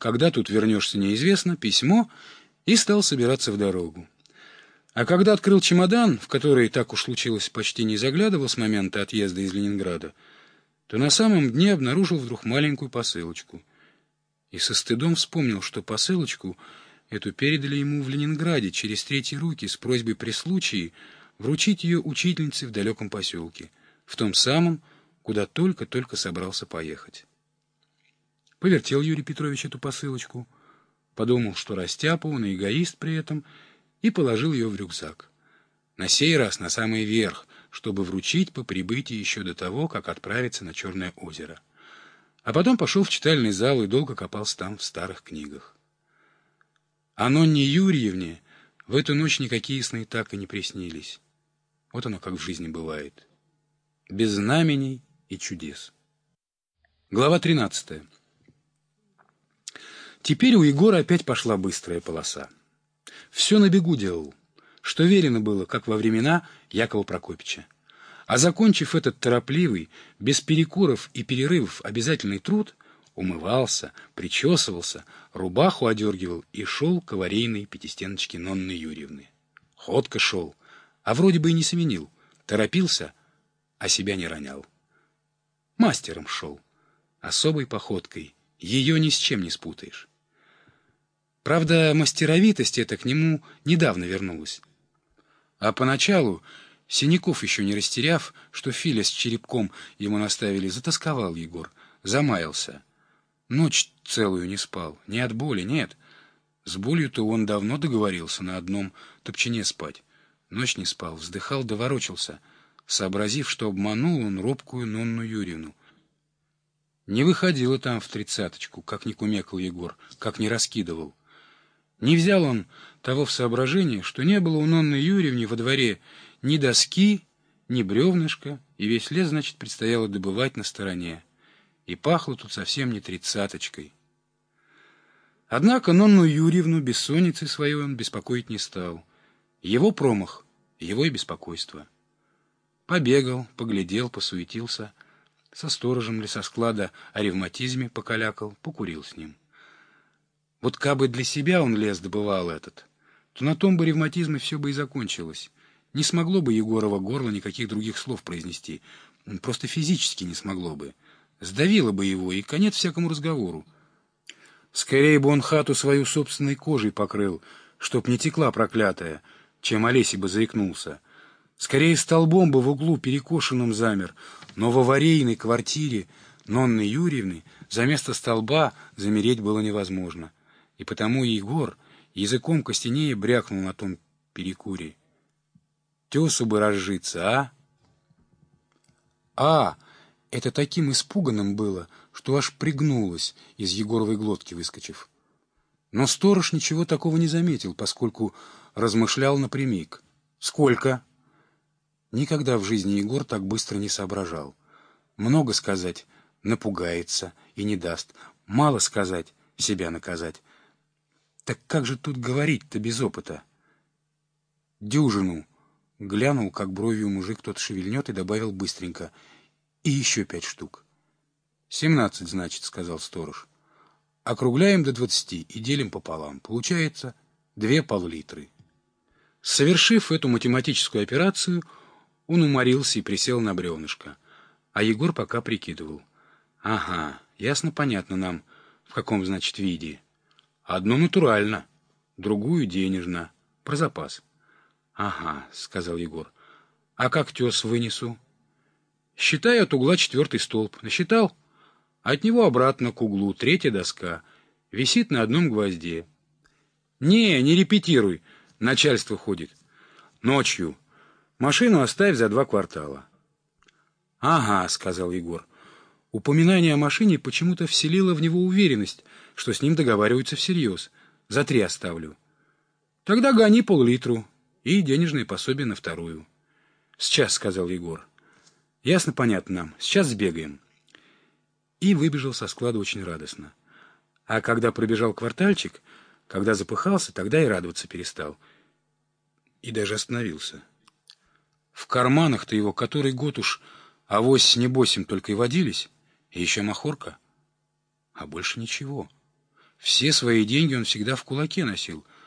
Когда тут вернешься, неизвестно, письмо, и стал собираться в дорогу. А когда открыл чемодан, в который, так уж случилось, почти не заглядывал с момента отъезда из Ленинграда, то на самом дне обнаружил вдруг маленькую посылочку. И со стыдом вспомнил, что посылочку эту передали ему в Ленинграде через третьи руки с просьбой при случае вручить ее учительнице в далеком поселке, в том самом, куда только-только собрался поехать. Повертел Юрий Петрович эту посылочку, подумал, что растяпа он и эгоист при этом, и положил ее в рюкзак. На сей раз на самый верх, чтобы вручить по прибытии еще до того, как отправиться на Черное озеро. А потом пошел в читальный зал и долго копался там в старых книгах. А Нонне Юрьевне в эту ночь никакие сны так и не приснились. Вот оно как в жизни бывает. Без знамений и чудес. Глава 13. Теперь у Егора опять пошла быстрая полоса. Все на бегу делал, что велено было, как во времена Якова Прокопича. А закончив этот торопливый, без перекуров и перерывов обязательный труд, умывался, причесывался, рубаху одергивал и шел к аварийной пятистеночке Нонны Юрьевны. Ходко шел, а вроде бы и не семенил, торопился, а себя не ронял. Мастером шел, особой походкой, ее ни с чем не спутаешь. Правда, мастеровитость эта к нему недавно вернулась. А поначалу, синяков еще не растеряв, что Филя с черепком ему наставили, затасковал Егор, замаялся. Ночь целую не спал, не от боли, нет. С болью-то он давно договорился на одном топчине спать. Ночь не спал, вздыхал да ворочался, сообразив, что обманул он робкую Нонну Юрьевну. Не выходило там в тридцаточку, как не кумекал Егор, как не раскидывал. Не взял он того в соображение, что не было у Нонны Юрьевны во дворе ни доски, ни бревнышка, и весь лес, значит, предстояло добывать на стороне. И пахло тут совсем не тридцаточкой. Однако Нонну Юрьевну бессонницей своей он беспокоить не стал. Его промах, его и беспокойство. Побегал, поглядел, посуетился, со сторожем лесосклада о ревматизме покалякал, покурил с ним. Вот кабы для себя он лес добывал этот, то на том бы ревматизме все бы и закончилось. Не смогло бы Егорова горло никаких других слов произнести. Просто физически не смогло бы. Сдавило бы его, и конец всякому разговору. Скорее бы он хату свою собственной кожей покрыл, чтоб не текла проклятая, чем Олесе бы заикнулся. Скорее столбом бы в углу перекошенном замер, но в аварийной квартире Нонны Юрьевны за место столба замереть было невозможно. И потому Егор языком костенее брякнул на том перекуре. Тесу бы разжиться, а? Это таким испуганным было, что аж пригнулось, из Егоровой глотки выскочив. Но сторож ничего такого не заметил, поскольку размышлял напрямик. Сколько? Никогда в жизни Егор так быстро не соображал. Много сказать — напугается и не даст. Мало сказать — себя наказать. Так как же тут говорить-то без опыта? Дюжину. Глянул, как бровью мужик тот шевельнет, и добавил быстренько. И еще 5 штук. 17, значит, сказал сторож. Округляем до 20 и делим пополам. Получается 2 пол-литры. Совершив эту математическую операцию, он уморился и присел на бревнышко. А Егор пока прикидывал. Ага, ясно-понятно нам, в каком, значит, виде. Одно натурально, другую денежно, про запас. Ага, сказал Егор. А как тес вынесу? Считай от угла 4-й столб. Насчитал? От него обратно к углу 3-я доска. Висит на одном гвозде. Не репетируй, начальство ходит. Ночью. Машину оставь за 2 квартала. Ага, сказал Егор. Упоминание о машине почему-то вселило в него уверенность, что с ним договариваются всерьез. За 3 оставлю. Тогда гони пол-литру и денежное пособие на 2-ю. Сейчас, сказал Егор. Ясно-понятно нам. Сейчас сбегаем. И выбежал со склада очень радостно. А когда пробежал квартальчик, когда запыхался, тогда и радоваться перестал. И даже остановился. В карманах-то его который год уж авось с небосем только и водились, и еще махорка. А больше ничего. Все свои деньги он всегда в кулаке носил,